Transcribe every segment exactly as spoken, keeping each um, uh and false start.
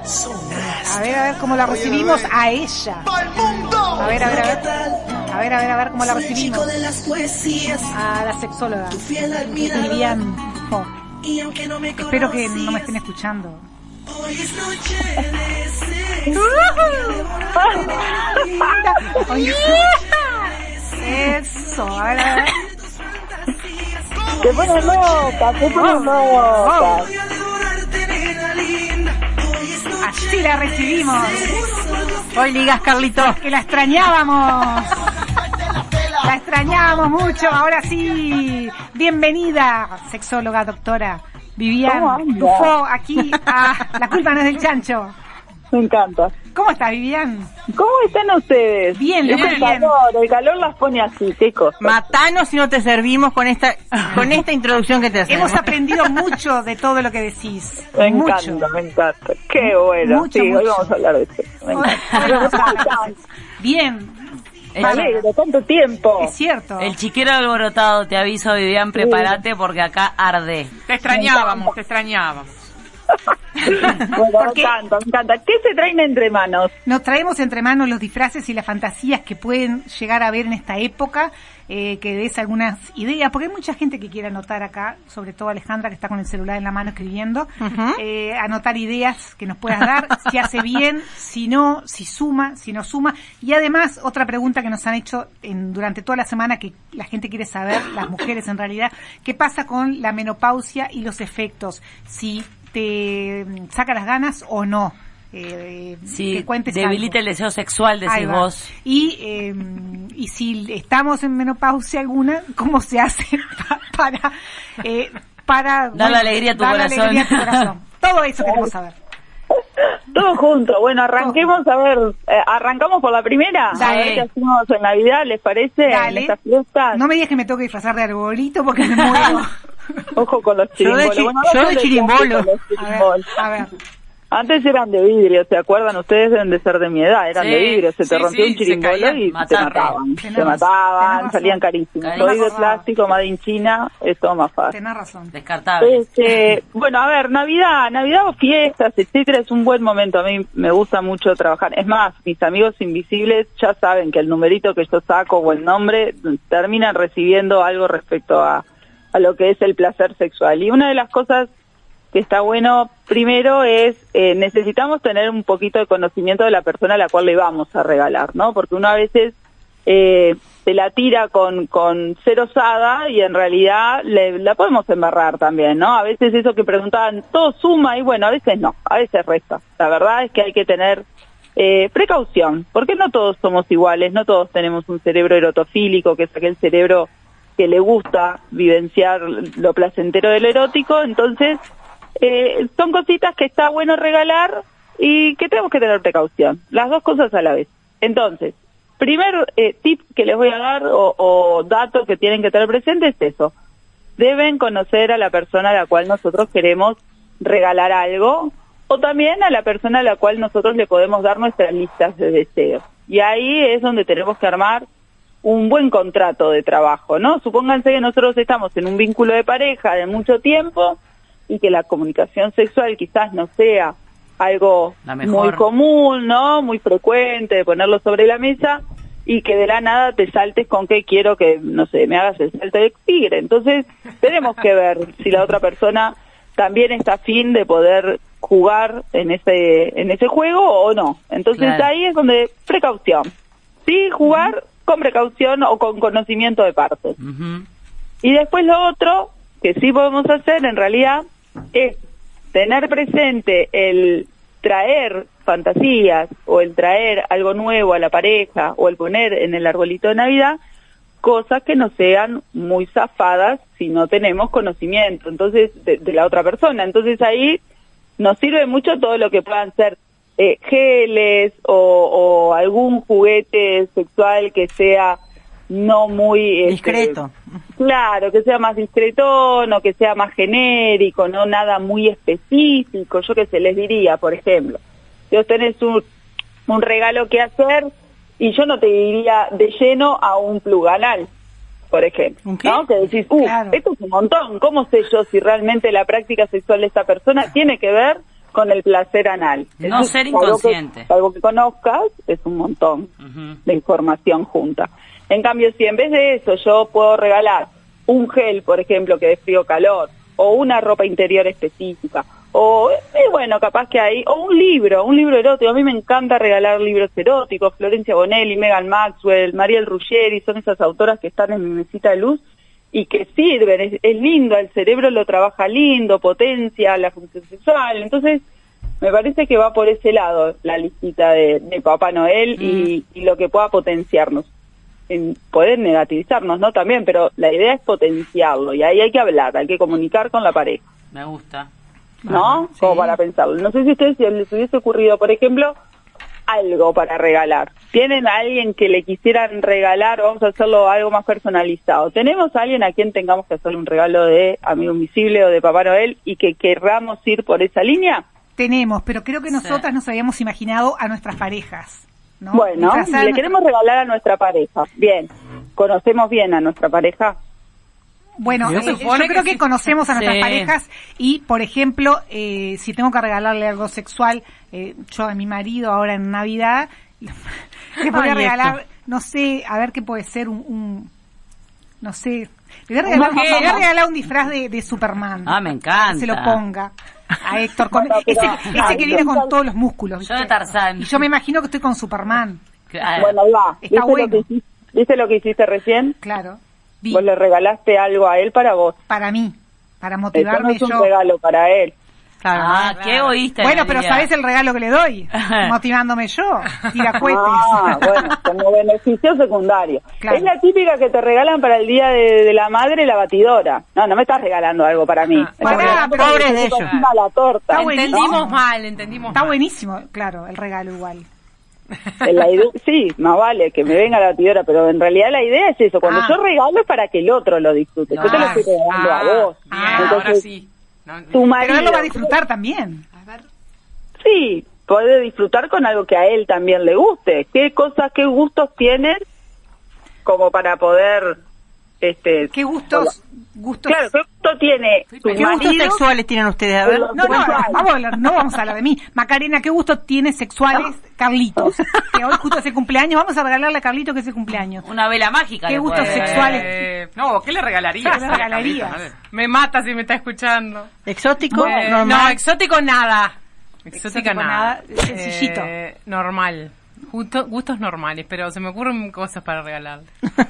A ver, a ver cómo la recibimos a ella. A ver, a ver, a ver. A ver, a ver, a ver cómo la recibimos. A la sexóloga. Vivian. Oh. Espero que no me estén escuchando. Eso, a ver, a ver. Te pones loca, te pones loca. Así la recibimos. Hoy ligas, Carlitos, que la extrañábamos. La extrañábamos mucho. Ahora sí, bienvenida, sexóloga, doctora Vivian Dufo, aquí a La culpa no es del chancho. Me encanta. ¿Cómo estás, Vivian? ¿Cómo están ustedes? Bien, bien. El calor, el calor las pone así, qué cosa. Matanos si no te servimos con esta con esta introducción que te hacemos. Hemos aprendido mucho de todo lo que decís. Me mucho. encanta, me encanta. Qué bueno. Mucho, sí, mucho. Hoy vamos a hablar de esto. Me Hoy, hoy vamos a hablar. Bien. Me alegro, tanto tiempo. Es cierto. El chiquero alborotado, te aviso, Vivian, prepárate porque acá arde. Te extrañábamos, te extrañábamos. Bueno, me encanta, me encanta. ¿Qué se traen entre manos? Nos traemos entre manos los disfraces y las fantasías que pueden llegar a ver en esta época, eh, que des algunas ideas, porque hay mucha gente que quiere anotar acá, sobre todo Alejandra que está con el celular en la mano escribiendo, uh-huh. eh, anotar ideas que nos puedas dar, si hace bien, si no, si suma, si no suma. Y además, otra pregunta que nos han hecho en, durante toda la semana, que la gente quiere saber, las mujeres en realidad, ¿qué pasa con la menopausia y los efectos? Si te saca las ganas o no. Eh, sí, que cuentes debilita algo. El deseo sexual, decís vos. Y, eh, y si estamos en menopausia alguna, ¿cómo se hace pa- para eh, para dar bueno, la alegría a tu dar corazón? La alegría a tu corazón. Todo eso queremos saber. Todo junto. Bueno, arranquemos a ver, eh, arrancamos por la primera. Dale. A ver qué hacemos en Navidad, ¿les parece? Dale. En estas fiestas. No me digas que me tengo que disfrazar de arbolito porque me muero. Ojo con los chirimbolos. Yo de, chi- bueno, yo de chirimbolo. A ver, a ver. Antes eran de vidrio, ¿se acuerdan? Ustedes deben de ser de mi edad, eran sí, de vidrio, se te sí, rompió sí, un chirimbolo y mataban, te mataban. Tenés Se razón, mataban, tenés salían razón. carísimos. Tenés Soy de razón. plástico, made in China, es todo más fácil. Tenés razón. Descartable. Este, bueno, a ver, Navidad, Navidad o fiestas, etcétera, es un buen momento. A mí me gusta mucho trabajar. Es más, mis amigos invisibles ya saben que el numerito que yo saco o el nombre terminan recibiendo algo respecto a, a lo que es el placer sexual. Y una de las cosas que está bueno primero es, eh, necesitamos tener un poquito de conocimiento de la persona a la cual le vamos a regalar, ¿no? Porque uno a veces eh, se la tira con, con ser osada y en realidad le, la podemos embarrar también, ¿no? A veces eso que preguntaban, todo suma y bueno, a veces no, a veces resta. La verdad es que hay que tener eh, precaución, porque no todos somos iguales, no todos tenemos un cerebro erotofílico, que es aquel cerebro que le gusta vivenciar lo placentero de lo erótico, entonces Eh, son cositas que está bueno regalar y que tenemos que tener precaución, las dos cosas a la vez. Entonces, primer eh, tip que les voy a dar o, o dato que tienen que tener presente es eso. Deben conocer a la persona a la cual nosotros queremos regalar algo o también a la persona a la cual nosotros le podemos dar nuestras listas de deseos. Y ahí es donde tenemos que armar un buen contrato de trabajo, ¿no? Supónganse que nosotros estamos en un vínculo de pareja de mucho tiempo y que la comunicación sexual quizás no sea algo muy común, ¿no? Muy frecuente, de ponerlo sobre la mesa, y que de la nada te saltes con que quiero que, no sé, me hagas el salto de tigre. Entonces, tenemos que ver si la otra persona también está afín de poder jugar en ese en ese juego o no. Entonces, claro, ahí es donde precaución. Sí, jugar uh-huh. con precaución o con conocimiento de partes. Uh-huh. Y después lo otro que sí podemos hacer, en realidad, es tener presente el traer fantasías o el traer algo nuevo a la pareja o el poner en el arbolito de Navidad cosas que no sean muy zafadas si no tenemos conocimiento entonces de, de la otra persona. Entonces ahí nos sirve mucho todo lo que puedan ser eh, geles o, o algún juguete sexual que sea no muy discreto. Este, claro, que sea más discretón o que sea más genérico, no nada muy específico. Yo que sé, les diría, por ejemplo, si vos tenés un, un regalo que hacer y yo no te diría de lleno a un plug anal, por ejemplo, ¿no? Que decís, uh, claro, esto es un montón, ¿cómo sé yo si realmente la práctica sexual de esta persona tiene que ver con el placer anal. No Eso ser es algo inconsciente. Que, algo que conozcas es un montón Ujú. de información junta. En cambio, si en vez de eso yo puedo regalar un gel, por ejemplo, que dé frío-calor, o una ropa interior específica, o, eh, bueno, capaz que hay, o un libro, un libro erótico. A mí me encanta regalar libros eróticos. Florencia Bonelli, Megan Maxwell, Mariel Ruggeri, son esas autoras que están en mi mesita de luz y que sirven, es, es lindo, el cerebro lo trabaja lindo, potencia la función sexual. Entonces, me parece que va por ese lado la listita de, de Papá Noel mm. y, y lo que pueda potenciarnos. En poder negativizarnos, ¿no? También, pero la idea es potenciarlo y ahí hay que hablar, hay que comunicar con la pareja. Me gusta. ¿No? Sí. Como para pensarlo. No sé si a ustedes si les hubiese ocurrido, por ejemplo, algo para regalar. ¿Tienen a alguien que le quisieran regalar? Vamos a hacerlo algo más personalizado. ¿Tenemos a alguien a quien tengamos que hacerle un regalo de Amigo Invisible o de Papá Noel y que querramos ir por esa línea? Tenemos, pero creo que nosotras Sí. nos habíamos imaginado a nuestras parejas, ¿no? Bueno, Disfrazar le nuestra- queremos regalar a nuestra pareja. Bien. ¿Conocemos bien a nuestra pareja? Bueno, Yo eh, yo supone creo que que sí. conocemos a nuestras Sí. parejas y, por ejemplo, eh, si tengo que regalarle algo sexual, eh, yo a mi marido ahora en Navidad, le voy a Ay, regalar, esto. no sé, a ver qué puede ser un, un no sé, le voy a regalar, Una le voy a gema. regalar un disfraz de, de Superman. Ah, me encanta. Que se lo ponga a Héctor, con, Bueno, pero- ese, ese ay, que viene no. con todos los músculos. Yo de ¿viste? Tarzán. Y yo me imagino que estoy con Superman, Claro. Bueno, ahí va. Está ¿Viste, bueno. lo que hiciste, ¿Viste lo que hiciste recién? claro. Vi, Vos le regalaste algo a él para vos. para mí, para Eso no motivarme es un yo. regalo para él. Claro, Ah, claro. qué egoísta. Bueno, pero Analia. ¿sabés el regalo que le doy? Motivándome yo, tira cohetes. Ah, bueno, como beneficio secundario. Claro. Es la típica que te regalan para el Día de, de la Madre, la batidora. No, no me estás regalando algo para mí. Ah, Me pará, estás regalando pero- para pobres que de te ellos. cocina la torta. Está buenísimo. Entendimos mal, entendimos Está mal. buenísimo, claro, el regalo igual. En la idea- sí, más vale que me venga la batidora, pero en realidad la idea es eso. Cuando Ah. yo regalo es para que el otro lo disfrute. Yo te lo Ah, estoy regalando ah, a vos. Bien, Ah, ahora Entonces, sí. No, tu marido, Pero él lo va a disfrutar también. a ver. sí, puede disfrutar con algo que a él también le guste. ¿Qué cosas, qué gustos tienes como para poder, este, ¿Qué gustos? gustos claro, qué gusto tiene tu ¿Qué gustos marido? sexuales tienen ustedes? A ver. No, no, vamos a hablar, no vamos a hablar de mí. Macarena, ¿qué gustos tiene sexuales Carlitos? Que hoy justo es el cumpleaños, vamos a regalarle a Carlitos que es el cumpleaños. Una vela mágica. ¿Qué le gustos puede- sexuales? Eh, no, ¿qué le regalarías? ¿Qué le regalarías? Carlito? Me mata si me está escuchando. ¿Exótico? Eh, ¿Normal? no, exótico nada. Exótica Exótico nada. nada, sencillito. Eh, normal. Justo, gustos normales, pero se me ocurren cosas para regalarle.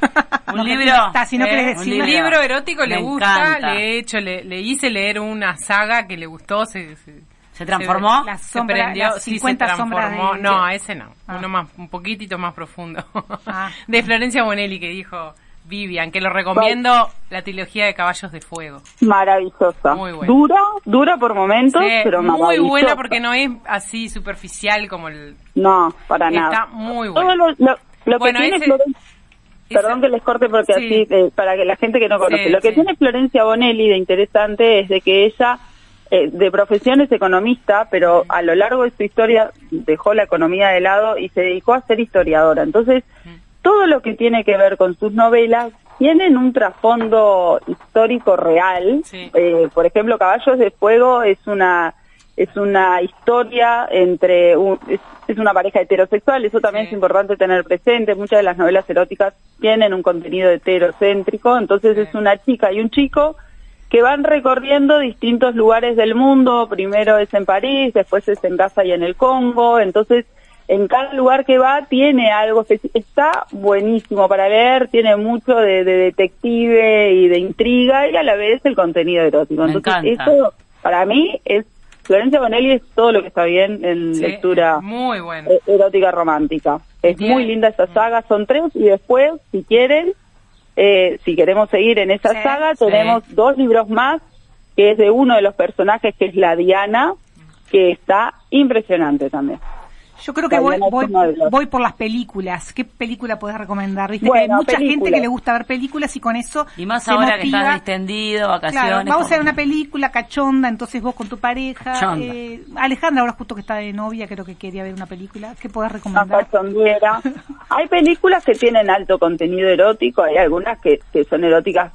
Un No, libro. está, si no Eh, querés un decirlo. libro erótico le Me gusta, encanta. le he hecho, le, le hice leer una saga que le gustó, se, se, ¿Se transformó? Las se sombras, prendió, las sí, se cincuenta sombras transformó. de... No, ese no, Ah. uno más, un poquitito más profundo. Ah. De Florencia Bonelli que dijo Vivian, que lo recomiendo, la trilogía de Caballos de Fuego. Maravillosa. Muy buena. Dura, dura por momentos, Sí, pero muy maravillosa. buena porque no es así superficial como el... No, para Está nada. muy Todo buena. lo, lo, lo Bueno, que tiene ese- Florencia... ese- Perdón que les corte porque Sí. así, eh, para que la gente que no conoce. Sí, lo que sí. tiene Florencia Bonelli de interesante es de que ella, eh, de profesión es economista, pero a lo largo de su historia dejó la economía de lado y se dedicó a ser historiadora. Entonces, todo lo que tiene que ver con sus novelas tienen un trasfondo histórico real. Sí. Eh, por ejemplo, Caballos de Fuego es una es una historia entre un, es, es una pareja heterosexual, eso también Sí. es importante tener presente. Muchas de las novelas eróticas tienen un contenido heterocéntrico, entonces Sí. es una chica y un chico que van recorriendo distintos lugares del mundo. Primero es en París, después es en Gaza y en el Congo. Entonces, en cada lugar que va tiene algo especi- está buenísimo para leer, tiene mucho de, de detective y de intriga y a la vez el contenido erótico. Me Entonces, encanta. eso para mí es Florencia Bonelli es todo lo que está bien en Sí, lectura muy bueno. eh, erótica romántica. Es Bien. muy linda esa saga, son tres y después, si quieren, eh, si queremos seguir en esa Sí, saga, sí. tenemos dos libros más, que es de uno de los personajes, que es la Diana, que está impresionante también. Yo creo que voy, Diana es voy, uno de los- voy por las películas. ¿Qué película podés recomendar? Viste que hay Bueno, mucha gente películas. que le gusta ver películas y con eso Y más se ahora que motiva. estás distendido, vacaciones. Claro, vamos a ver como- una película cachonda, entonces vos con tu pareja. Chonda. Eh, Alejandra ahora justo que está de novia, creo que quería ver una película. ¿Qué podés Una recomendar? cachondiera. Hay películas que tienen alto contenido erótico, hay algunas que, que son eróticas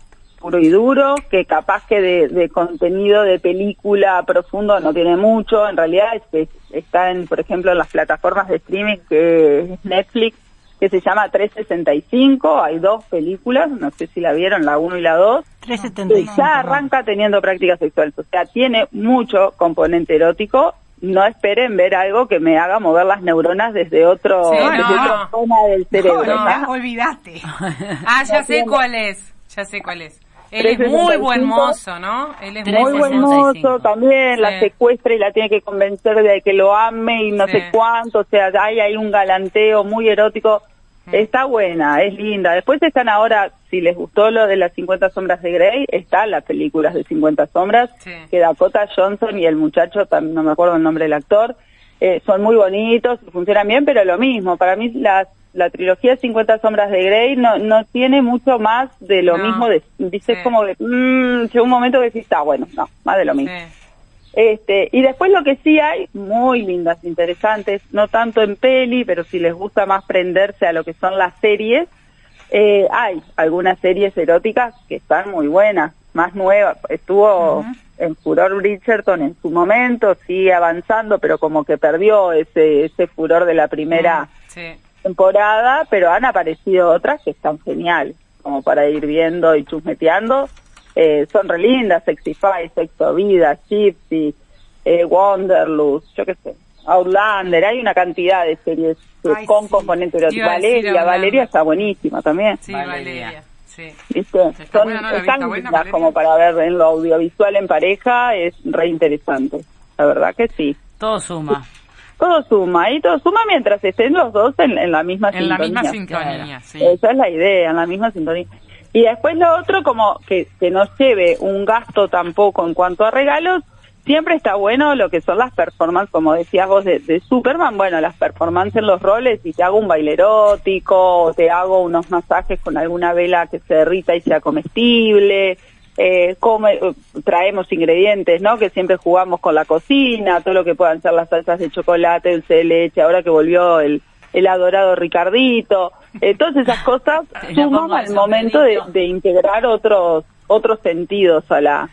puro y duro, que capaz que de, de contenido de película profundo no tiene mucho, en realidad es, está en, por ejemplo, en las plataformas de streaming que es Netflix, que se llama trescientos sesenta y cinco, hay dos películas, no sé si la vieron, la uno y la dos, trescientos setenta y cinco, que ya arranca teniendo prácticas sexuales, o sea, tiene mucho componente erótico. No esperen ver algo que me haga mover las neuronas desde otro, Sí, desde no. otra zona del cerebro. No, ¿no? olvídate. Ah, ya sé cuál es. Ya sé cuál es. Él es muy buen mozo, ¿no? Él es Muy buen mozo, también Sí. la secuestra y la tiene que convencer de que lo ame y no Sí. sé cuánto, o sea, hay, hay un galanteo muy erótico. Está buena, es linda. Después están ahora, si les gustó lo de las cincuenta sombras de Grey, están las películas de cincuenta sombras, Sí. que Dakota Johnson y el muchacho, tam- no me acuerdo el nombre del actor, eh, son muy bonitos y funcionan bien, pero lo mismo, para mí las, la trilogía cincuenta sombras de Grey no no tiene mucho más de lo No. mismo, de, dices Sí. como que, mmm, llega un momento que decís, está bueno, no, más de lo mismo. Sí. Este, y después lo que sí hay, muy lindas, interesantes, no tanto en peli, pero si les gusta más prenderse a lo que son las series, eh, hay algunas series eróticas que están muy buenas, más nuevas. Estuvo Ujú. en furor Bridgerton en su momento, sigue avanzando, pero como que perdió ese, ese furor de la primera Sí. temporada, pero han aparecido otras que están geniales, como para ir viendo y chusmeteando. Eh, son re lindas, Sexify, Sexo Vida, Gypsy, eh, Wanderlust, yo qué sé, Outlander, hay una cantidad de series eh, Ay, con sí. componente erótico. Iba a decir Valeria, Outlander. Valeria está buenísima también. Sí, Valeria. Valeria. Sí. ¿Viste? Está Son, buena, ¿no? La vi, están está buena, lindas Valeria. como para ver en lo audiovisual en pareja, es re interesante, la verdad que sí. Todo suma. Todo suma, y todo suma mientras estén los dos en, en la misma En la sintonía. misma sintonía, sí. Esa es la idea, en la misma sintonía. Y después lo otro, como que, que no lleve un gasto tampoco en cuanto a regalos, siempre está bueno lo que son las performances, como decías vos, de, de Superman, bueno, las performances en los roles, y te hago un baile erótico, o te hago unos masajes con alguna vela que se derrita y sea comestible, eh, come, traemos ingredientes, ¿no?, que siempre jugamos con la cocina, todo lo que puedan ser las salsas de chocolate, dulce de leche, ahora que volvió el el adorado Ricardito, eh, todas esas cosas Te la suman pongo al al momento de, sombrerito. de integrar otros otros sentidos a la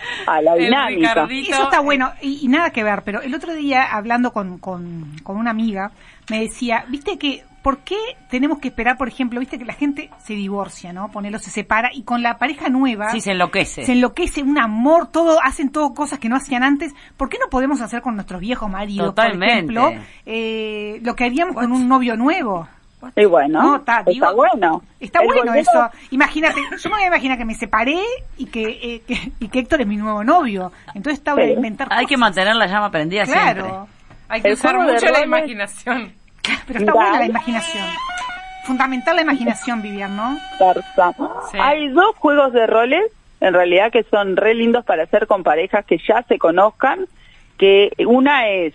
a la El dinámica. Ricardito. Eso está bueno, y, y nada que ver, pero el otro día hablando con, con, con una amiga, me decía, viste que, ¿por qué tenemos que esperar, por ejemplo, viste que la gente se divorcia, ¿no? Ponelo, se separa, y con la pareja nueva Sí, se enloquece. se enloquece, un amor, todo, hacen todo cosas que no hacían antes. ¿Por qué no podemos hacer con nuestros viejos maridos, Totalmente. por ejemplo, eh, lo que haríamos con un novio nuevo? Y bueno, No, está, está, digo, bueno. Está El bueno volver- eso. Imagínate, yo me voy a imaginar que me separé y que, eh, que, y que Héctor es mi nuevo novio. Entonces está bueno Sí. inventar Hay que cosas. mantener la llama prendida siempre. Claro, Hay que El usar juego de mucho la roles- imaginación. pero está Mira. buena la imaginación. Fundamental la imaginación, Vivian, ¿no? Tarzán. Sí. Hay dos juegos de roles, en realidad, que son re lindos para hacer con parejas que ya se conozcan, que una es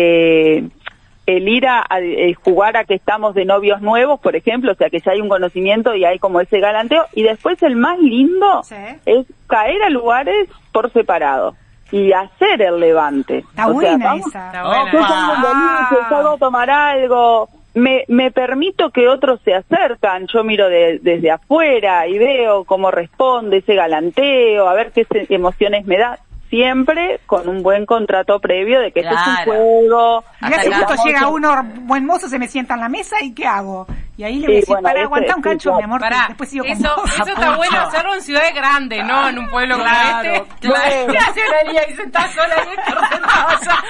eh, el ir a, a- eh, jugar a que estamos de novios nuevos, por ejemplo, o sea que ya hay un conocimiento y hay como ese galanteo, y después el más lindo Sí. es caer a lugares por separado y hacer el levante. Está O sea, buena vamos- esa. Está yo buena. salgo Ah. un boliche, salgo a tomar algo, me, me permito que otros se acercan, yo miro de- desde afuera y veo cómo responde ese galanteo, a ver qué se- emociones me da, siempre con un buen contrato previo de que esto es un Claro. juego. Mirá, si Acá justo estamos llega en- uno buen mozo, se me sienta en la mesa y ¿qué hago? Y ahí le Sí, voy a decir, bueno, para ese- aguantar un sí, cacho, claro. mi amor, que Pará, después sigo con eso, vos. eso está bueno hacerlo en ciudades grandes, no en un pueblo Claro, como este. claro. ¿Qué hace Analia ahí sentada sola y Héctor sentado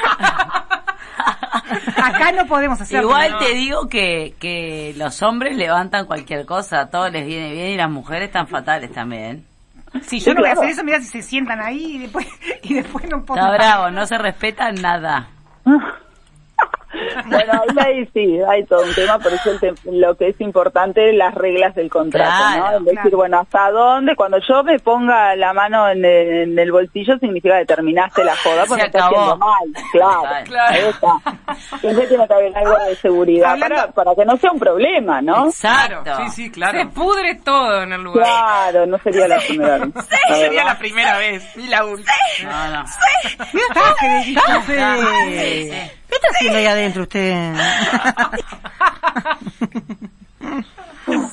allá? Acá no podemos hacerlo. Igual ¿no? te digo que, que los hombres levantan cualquier cosa, a todos les viene bien y las mujeres están fatales también. Si yo Sí, no voy a claro. hacer eso, mirá si se sientan ahí y después, y después no puedo. Está bravo, no se respeta nada. Bueno, ahí, ahí sí, hay todo un tema, por eso el te- lo que es importante es las reglas del contrato, Claro, ¿no? Es decir, claro. bueno, ¿hasta dónde? Cuando yo me ponga la mano en el, en el bolsillo significa que terminaste la joda porque Se me está acabó. haciendo mal. Claro, Claro. ahí está. Siempre tiene que haber algo de seguridad Hablando- para, para que no sea un problema, ¿no? Exacto. Claro, sí, sí, claro. Se pudre todo en el lugar. Claro, no sería la primera vez. la Sería verdad. la primera vez, ni la última. No, no. Está, Federico, Fede. Sí, sí. ¿Qué está haciendo ahí adentro usted? Sí.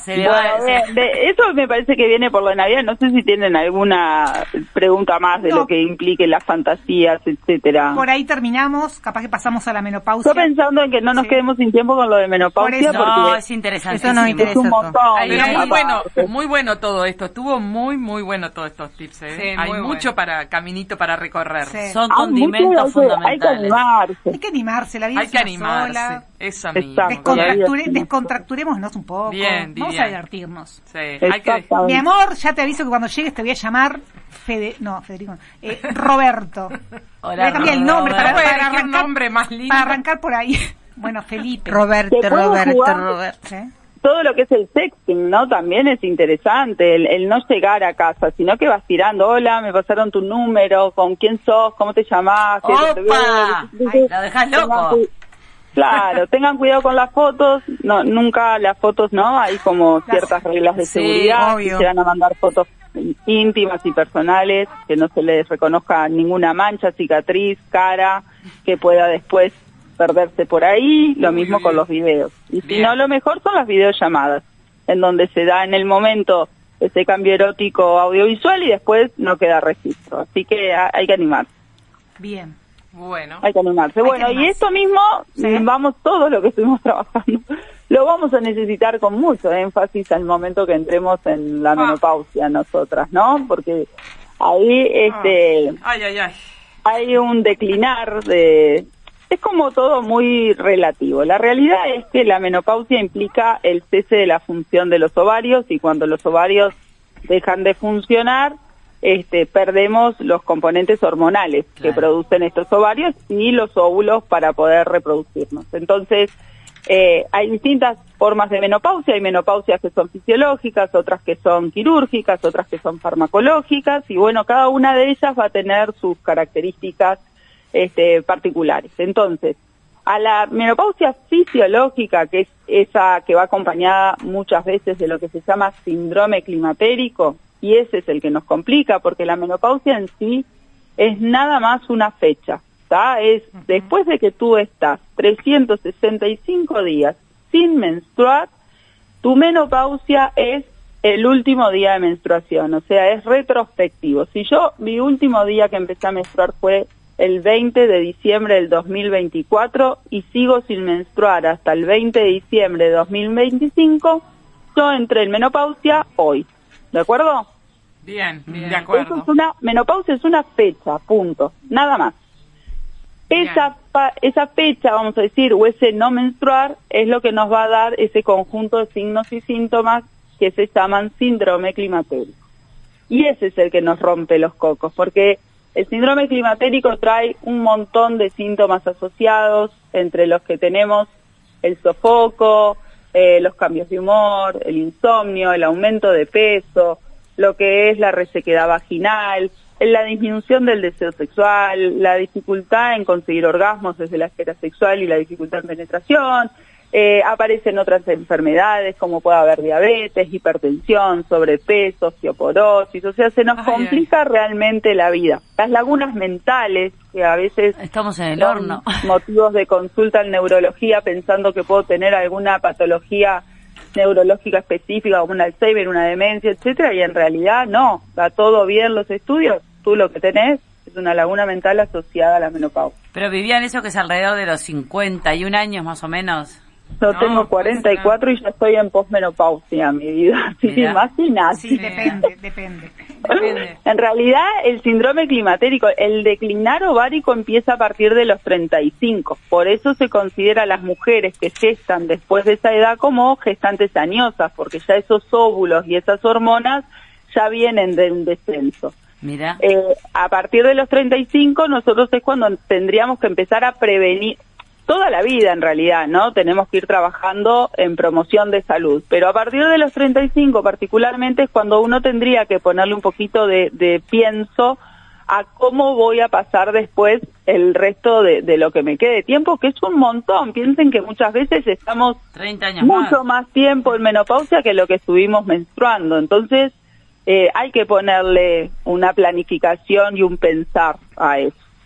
Se le va a Bueno, decir. de- de- eso me parece que viene por la Navidad. No sé si tienen alguna pregunta más de No. lo que implique las fantasías, etcétera. Por ahí terminamos, capaz que pasamos a la menopausia. Yo pensando en que no nos Sí. quedemos sin tiempo con lo de menopausia, Por eso- No, porque es interesante. Eso nos es interesa. un todo. montón. Ay, de pero muy bueno, aparte. muy bueno todo esto. Estuvo muy, muy bueno todos estos tips. ¿eh? Sí, Hay muy mucho bueno. para caminito para recorrer. Sí. Son Ah, condimentos mucho, hay que- fundamentales. Hay que animarse. Hay que animarse, la vida Hay es que una animarse. sola. Eso mismo. Exacto. Descontracture- Bien. descontracturémonos un poco. Bien, Vamos bien. a divertirnos. Sí, hay que... Exactamente. Mi amor, ya te aviso que cuando llegues te voy a llamar Fede, no, Federico, no, eh, Roberto. Hola, Voy a cambiar el nombre Roberto. para, Puede para elegir un arrancar, nombre más lindo. para arrancar por ahí. Bueno, Felipe. Roberto, ¿Te puedo Roberto, jugar? Roberto. ¿Sí? Todo lo que es el sexting, ¿no? También es interesante, el, el no llegar a casa, sino que vas tirando, hola, me pasaron tu número, con quién sos, cómo te llamás. qué te ¡Opa! veo. Ay, lo dejás Tengan loco. cu- Claro, tengan cuidado con las fotos, no, nunca las fotos, ¿no? Hay como ciertas reglas de Sí, seguridad, obvio. si se van a mandar fotos íntimas y personales, que no se les reconozca ninguna mancha, cicatriz, cara, que pueda después perderse por ahí, lo Muy mismo bien. con los videos. Y si Bien. no, lo mejor son las videollamadas, en donde se da en el momento ese cambio erótico audiovisual y después no queda registro. Así que ha- hay que animarse. Bien. Bueno. Hay que animarse. Hay bueno, que y animarse. esto mismo, Sí. vamos todo lo que estuvimos trabajando, lo vamos a necesitar con mucho énfasis al momento que entremos en la Ah. menopausia nosotras, ¿no? Porque ahí este Ay, ay, ay. hay un declinar de... Es como todo muy relativo. La realidad es que la menopausia implica el cese de la función de los ovarios y cuando los ovarios dejan de funcionar, este, perdemos los componentes hormonales que Claro. producen estos ovarios y los óvulos para poder reproducirnos. Entonces, eh, hay distintas formas de menopausia. Hay menopausias que son fisiológicas, otras que son quirúrgicas, otras que son farmacológicas y bueno, cada una de ellas va a tener sus características este, particulares. Entonces, a la menopausia fisiológica, que es esa que va acompañada muchas veces de lo que se llama síndrome climatérico, y ese es el que nos complica, porque la menopausia en sí es nada más una fecha, ¿tá? Es después de que tú estás trescientos sesenta y cinco días sin menstruar, tu menopausia es el último día de menstruación, o sea, es retrospectivo. Si yo, mi último día que empecé a menstruar fue el veinte de diciembre del dos mil veinticuatro y sigo sin menstruar hasta el veinte de diciembre de dos mil veinticinco, yo entré en menopausia hoy. ¿De acuerdo? Bien, de Eso acuerdo. es una, menopausia es una fecha, punto, nada más. Esa, pa- esa fecha, vamos a decir, o ese no menstruar, es lo que nos va a dar ese conjunto de signos y síntomas que se llaman síndrome climatérico. Y ese es el que nos rompe los cocos, porque el síndrome climatérico trae un montón de síntomas asociados, entre los que tenemos el sofoco, eh, los cambios de humor, el insomnio, el aumento de peso, lo que es la resequedad vaginal, la disminución del deseo sexual, la dificultad en conseguir orgasmos desde la esfera sexual y la dificultad en penetración. Eh, aparecen otras enfermedades como puede haber diabetes, hipertensión, sobrepeso, osteoporosis, o sea, se nos Ay, complica realmente la vida. Las lagunas mentales, que a veces Estamos en el son horno. motivos de consulta en neurología pensando que puedo tener alguna patología neurológica específica como un Alzheimer, una demencia, etcétera, y en realidad no, está todo bien los estudios, tú lo que tenés es una laguna mental asociada a la menopausia. Pero vivían eso que es alrededor de los cincuenta y un años más o menos. Yo No, tengo cuarenta y cuatro y ya estoy en posmenopausia, mi vida, así que Mirá. imagínate. Sí, depende, depende. Depende. En realidad, el síndrome climatérico, el declinar ovárico empieza a partir de los treinta y cinco. Por eso se considera a las mujeres que gestan después de esa edad como gestantes añosas, porque ya esos óvulos y esas hormonas ya vienen de un descenso. Mira. Eh, a partir de los treinta y cinco, nosotros es cuando tendríamos que empezar a prevenir, toda la vida en realidad, ¿no? Tenemos que ir trabajando en promoción de salud, pero a partir de los treinta y cinco particularmente es cuando uno tendría que ponerle un poquito de, de pienso a cómo voy a pasar después el resto de, de lo que me quede de tiempo, que es un montón. Piensen que muchas veces estamos treinta años mucho más. más tiempo en menopausia que lo que estuvimos menstruando, entonces eh, hay que ponerle una planificación y un pensar a eso.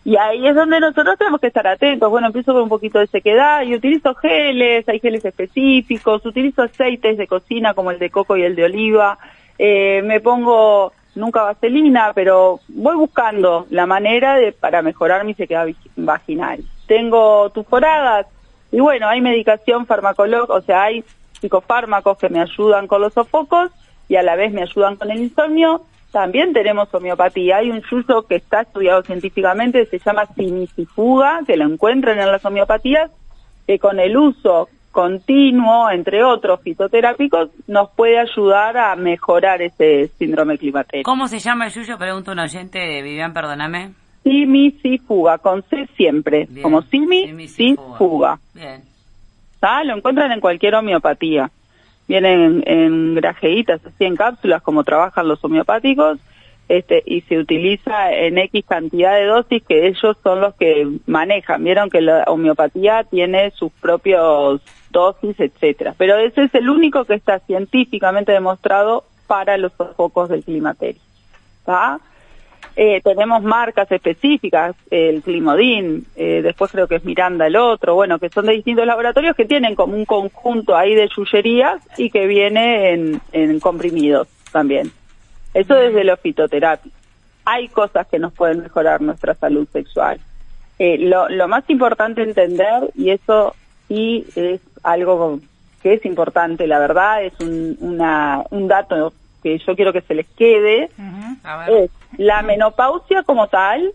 Y ahí es donde nosotros tenemos que estar atentos. Bueno, empiezo con un poquito de sequedad y utilizo geles, hay geles específicos, utilizo aceites de cocina como el de coco y el de oliva. Eh, me pongo nunca vaselina, pero voy buscando la manera de para mejorar mi sequedad vaginal. Tengo tuforadas y bueno, hay medicación farmacológica, o sea, hay psicofármacos que me ayudan con los sofocos y a la vez me ayudan con el insomnio. También tenemos homeopatía. Hay un yuyo que está estudiado científicamente, se llama simisifuga, que lo encuentran en las homeopatías, que con el uso continuo, entre otros fitoterápicos, nos puede ayudar a mejorar ese síndrome climatérico. ¿Cómo se llama el yuyo? Pregunta un oyente, Vivian, perdóname. Simisifuga, con C siempre, Bien. como simi, Simisifuga. sifuga. Bien. ¿Ah? Lo encuentran en cualquier homeopatía. Vienen en, en grajeitas, así en cápsulas, como trabajan los homeopáticos, este, y se utiliza en X cantidad de dosis que ellos son los que manejan. Vieron que la homeopatía tiene sus propios dosis, etcétera. Pero ese es el único que está científicamente demostrado para los sofocos del climaterio. ¿Está? Eh, tenemos marcas específicas, el Climodin, eh, después creo que es Miranda el otro, bueno, que son de distintos laboratorios que tienen como un conjunto ahí de yuyerías y que viene en, en comprimidos también. Eso desde los fitoterapias. Hay cosas que nos pueden mejorar nuestra salud sexual. Eh, lo, lo más importante entender, y eso sí es algo que es importante, la verdad, es un, una, un dato que yo quiero que se les quede, Uh-huh. A ver. es la menopausia como tal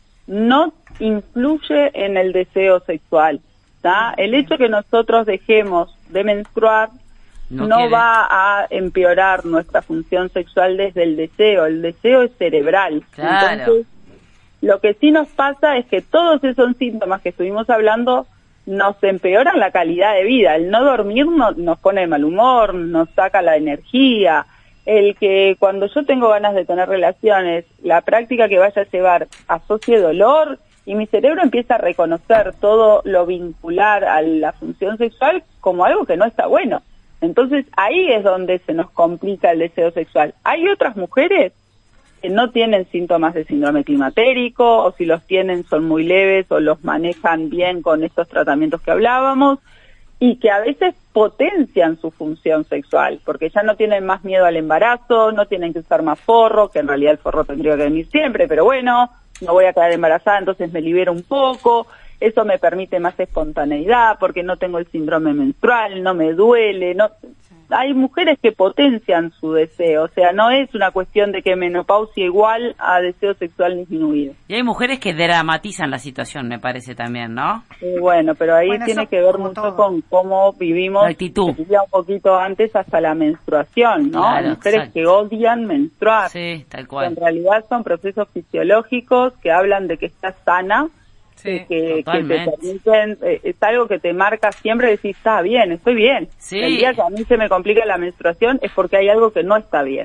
no influye en el deseo sexual. ¿tá? El hecho que nosotros dejemos de menstruar No, no, quiere. va a empeorar nuestra función sexual desde el deseo. El deseo es cerebral. Claro. Entonces, lo que sí nos pasa es que todos esos síntomas que estuvimos hablando nos empeoran la calidad de vida. El no dormir no, nos pone de mal humor, nos saca la energía. El que cuando yo tengo ganas de tener relaciones, la práctica que vaya a llevar asocie dolor y mi cerebro empieza a reconocer todo lo vincular a la función sexual como algo que no está bueno. Entonces ahí es donde se nos complica el deseo sexual. Hay otras mujeres que no tienen síntomas de síndrome climatérico, o si los tienen son muy leves o los manejan bien con estos tratamientos que hablábamos, y que a veces potencian su función sexual, porque ya no tienen más miedo al embarazo, no tienen que usar más forro, que en realidad el forro tendría que venir siempre, pero bueno, no voy a quedar embarazada, entonces me libero un poco, eso me permite más espontaneidad, porque no tengo el síndrome menstrual, no me duele, no... Hay mujeres que potencian su deseo, o sea, no es una cuestión de que menopausia igual a deseo sexual disminuido. Y hay mujeres que dramatizan la situación, me parece también, ¿no? Y bueno, pero ahí Bueno, tiene eso que ver como mucho todo. con cómo vivimos, La actitud. que vivía un poquito antes hasta la menstruación, ¿no? Claro, Hay mujeres exacto. que odian menstruar, Sí, tal que cual. en realidad son procesos fisiológicos que hablan de que estás sana, Sí, eh, que, que te totalmente. permiten, eh, es algo que te marca siempre, decir, está bien, estoy bien. Sí. El día que a mí se me complica la menstruación es porque hay algo que no está bien.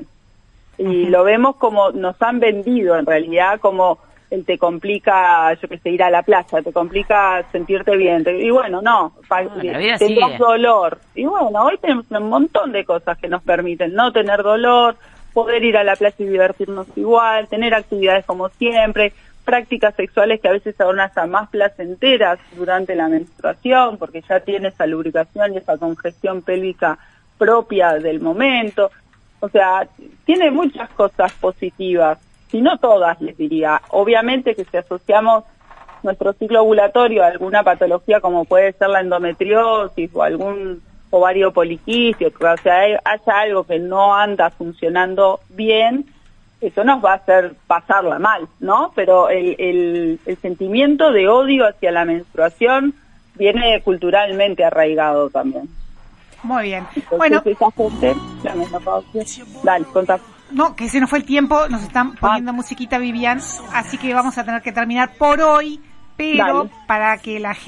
Y lo vemos como nos han vendido en realidad, como el te complica, yo que sé, ir a la playa, te complica sentirte bien. Te- y bueno, no, pa- No, la vida tendrás sigue. dolor. Y bueno, hoy tenemos un montón de cosas que nos permiten no tener dolor, poder ir a la playa y divertirnos igual, tener actividades como siempre, prácticas sexuales que a veces son hasta más placenteras durante la menstruación, porque ya tiene esa lubricación y esa congestión pélvica propia del momento. O sea, tiene muchas cosas positivas, si no todas, les diría. Obviamente que si asociamos nuestro ciclo ovulatorio a alguna patología como puede ser la endometriosis o algún ovario poliquístico, o sea, hay- haya algo que no anda funcionando bien, eso nos va a hacer pasarla mal, ¿no? Pero el, el, el sentimiento de odio hacia la menstruación viene culturalmente arraigado también. Muy bien. Entonces, Bueno, esa gente, la menopausia. Dale, contá. no, que se nos fue el tiempo, nos están poniendo Ah. musiquita, Vivian, así que vamos a tener que terminar por hoy, pero Dale. para que la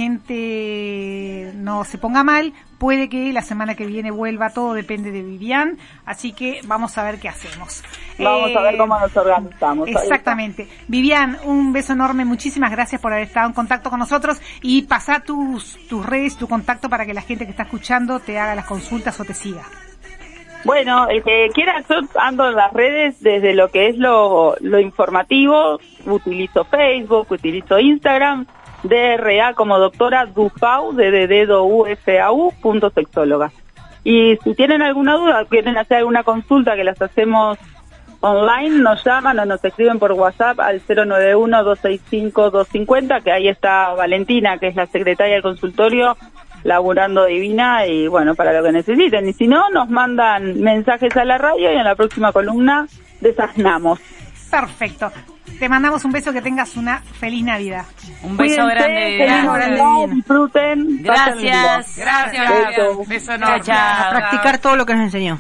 gente no se ponga mal, puede que la semana que viene vuelva, todo depende de Vivian, así que vamos a ver qué hacemos. Vamos a ver Eh, cómo nos organizamos. Ahí está. Exactamente. Vivian, un beso enorme, muchísimas gracias por haber estado en contacto con nosotros y pasá tus, tus redes, tu contacto para que la gente que está escuchando te haga las consultas o te siga. Bueno, el que quiera, yo ando en las redes desde lo que es lo, lo informativo, utilizo Facebook, utilizo Instagram, D R A como doctora Dufau, D D D U F A U, punto sexóloga. Y si tienen alguna duda, quieren hacer alguna consulta que las hacemos online, nos llaman o nos escriben por WhatsApp al cero nueve uno, dos seis cinco, dos cinco cero, que ahí está Valentina, que es la secretaria del consultorio, laburando divina, y bueno, para lo que necesiten. Y si no, nos mandan mensajes a la radio y en la próxima columna desasnamos. Perfecto. Te mandamos un beso, que tengas una feliz Navidad. Un beso Cuídense, grande. feliz grande. Navidad, disfruten. Gracias. pásenlo lindo. Gracias. Beso. Beso enorme. Chao. A practicar todo lo que nos enseñó.